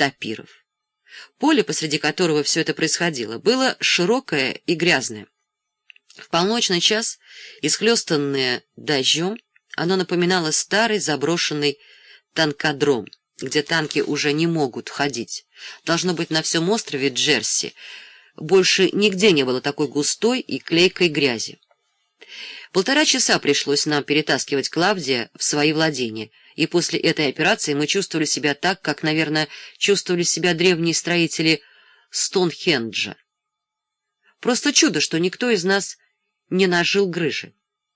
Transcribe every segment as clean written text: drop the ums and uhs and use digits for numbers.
тапиров. Поле, посреди которого все это происходило, было широкое и грязное. В полночный час, исхлёстанное дождем, оно напоминало старый заброшенный танкодром, где танки уже не могут ходить. Должно быть, на всем острове Джерси больше нигде не было такой густой и клейкой грязи. 1,5 часа пришлось нам перетаскивать Клавдия в свои владения, и после этой операции мы чувствовали себя так, как, наверное, чувствовали себя древние строители Стоунхенджа. Просто чудо, что никто из нас не нажил грыжи.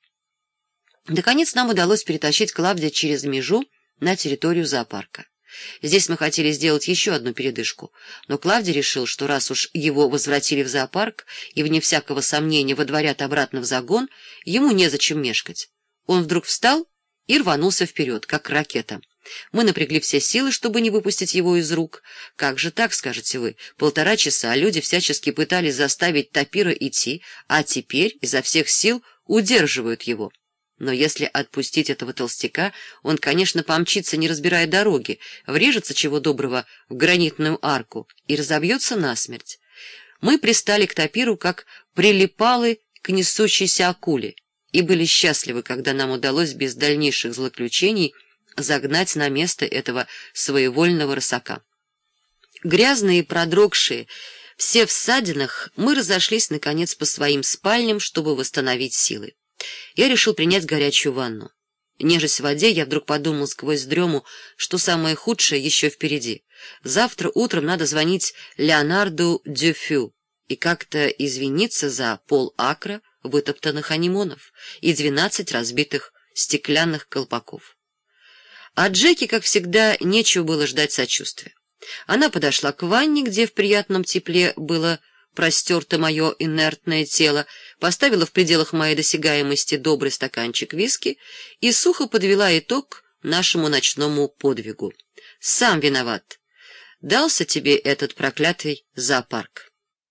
Наконец нам удалось перетащить Клавдия через межу на территорию зоопарка. Здесь мы хотели сделать еще одну передышку, но Клавдий решил, что раз уж его возвратили в зоопарк и, вне всякого сомнения, водворят обратно в загон, ему незачем мешкать. Он вдруг встал и рванулся вперед, как ракета. Мы напрягли все силы, чтобы не выпустить его из рук. Как же так, скажете вы? 1,5 часа люди всячески пытались заставить тапира идти, а теперь изо всех сил удерживают его. Но если отпустить этого толстяка, он, конечно, помчится, не разбирая дороги, врежется чего доброго в гранитную арку и разобьется насмерть. Мы пристали к тапиру, как прилипалы к несущейся акуле, и были счастливы, когда нам удалось без дальнейших злоключений загнать на место этого своевольного рысака. Грязные и продрогшие, все в ссадинах, мы разошлись, наконец, по своим спальням, чтобы восстановить силы. Я решил принять горячую ванну. Нежась в воде, я вдруг подумал сквозь дрему, что самое худшее еще впереди. Завтра утром надо звонить Леонарду Дюфю и как-то извиниться за 0,5 акра вытоптанных анимонов и 12 разбитых стеклянных колпаков. От Джеки, как всегда, нечего было ждать сочувствия. Она подошла к ванне, где в приятном тепле было простерто мое инертное тело, поставила в пределах моей досягаемости добрый стаканчик виски и сухо подвела итог нашему ночному подвигу. «Сам виноват. Дался тебе этот проклятый зоопарк».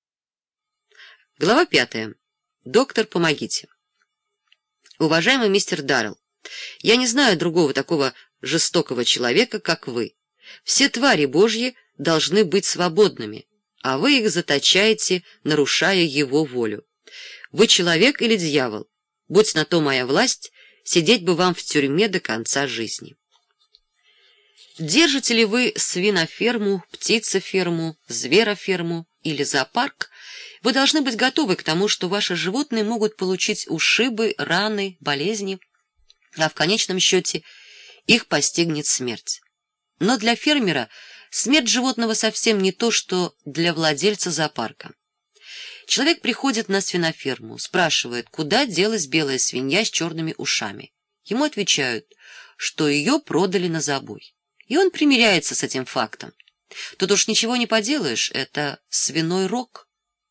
Глава 5. Доктор, помогите. Уважаемый мистер Даррелл, я не знаю другого такого жестокого человека, как вы. Все твари Божьи должны быть свободными, а вы их заточаете, нарушая его волю. Вы человек или дьявол? Будь на то моя власть, сидеть бы вам в тюрьме до конца жизни. Держите ли вы свиноферму, птицеферму, звероферму или зоопарк, вы должны быть готовы к тому, что ваши животные могут получить ушибы, раны, болезни, а в конечном счете их постигнет смерть. Но для фермера смерть животного совсем не то, что для владельца зоопарка. Человек приходит на свиноферму, спрашивает, куда делась белая свинья с черными ушами. Ему отвечают, что ее продали на забой. И он примиряется с этим фактом. Тут уж ничего не поделаешь, это свиной рог.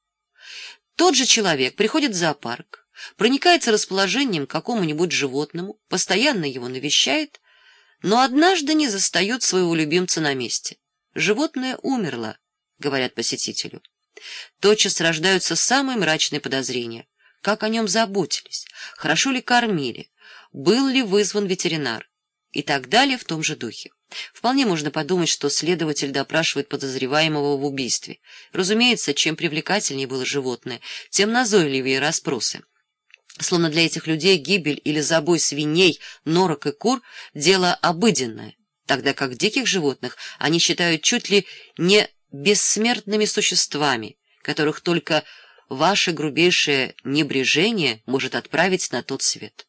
Тот же человек приходит в зоопарк, проникается расположением к какому-нибудь животному, постоянно его навещает, но однажды не застает своего любимца на месте. Животное умерло, говорят посетителю. Тотчас рождаются самые мрачные подозрения. Как о нем заботились, хорошо ли кормили, был ли вызван ветеринар и так далее в том же духе. Вполне можно подумать, что следователь допрашивает подозреваемого в убийстве. Разумеется, чем привлекательнее было животное, тем назойливее расспросы. Словно для этих людей гибель или забой свиней, норок и кур – дело обыденное, тогда как диких животных они считают чуть ли не бессмертными существами, которых только ваше грубейшее небрежение может отправить на тот свет.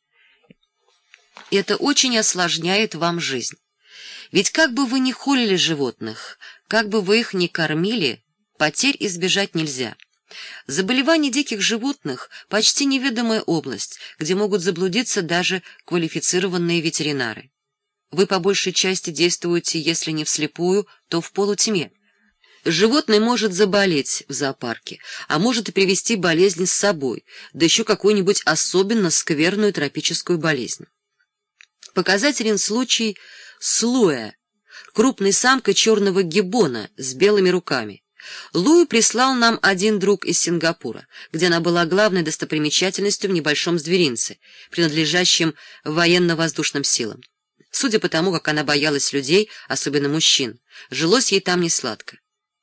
Это очень осложняет вам жизнь. Ведь как бы вы ни холили животных, как бы вы их ни кормили, потерь избежать нельзя. Заболевания диких животных – почти неведомая область, где могут заблудиться даже квалифицированные ветеринары. Вы по большей части действуете, если не вслепую, то в полутьме. Животное может заболеть в зоопарке, а может и привести болезнь с собой, да еще какую-нибудь особенно скверную тропическую болезнь. Показателен случай с Луэ, крупной самкой черного гиббона с белыми руками. Луи прислал нам один друг из Сингапура, где она была главной достопримечательностью в небольшом зверинце, принадлежащем военно-воздушным силам. Судя по тому, как она боялась людей, особенно мужчин, жилось ей там несладко.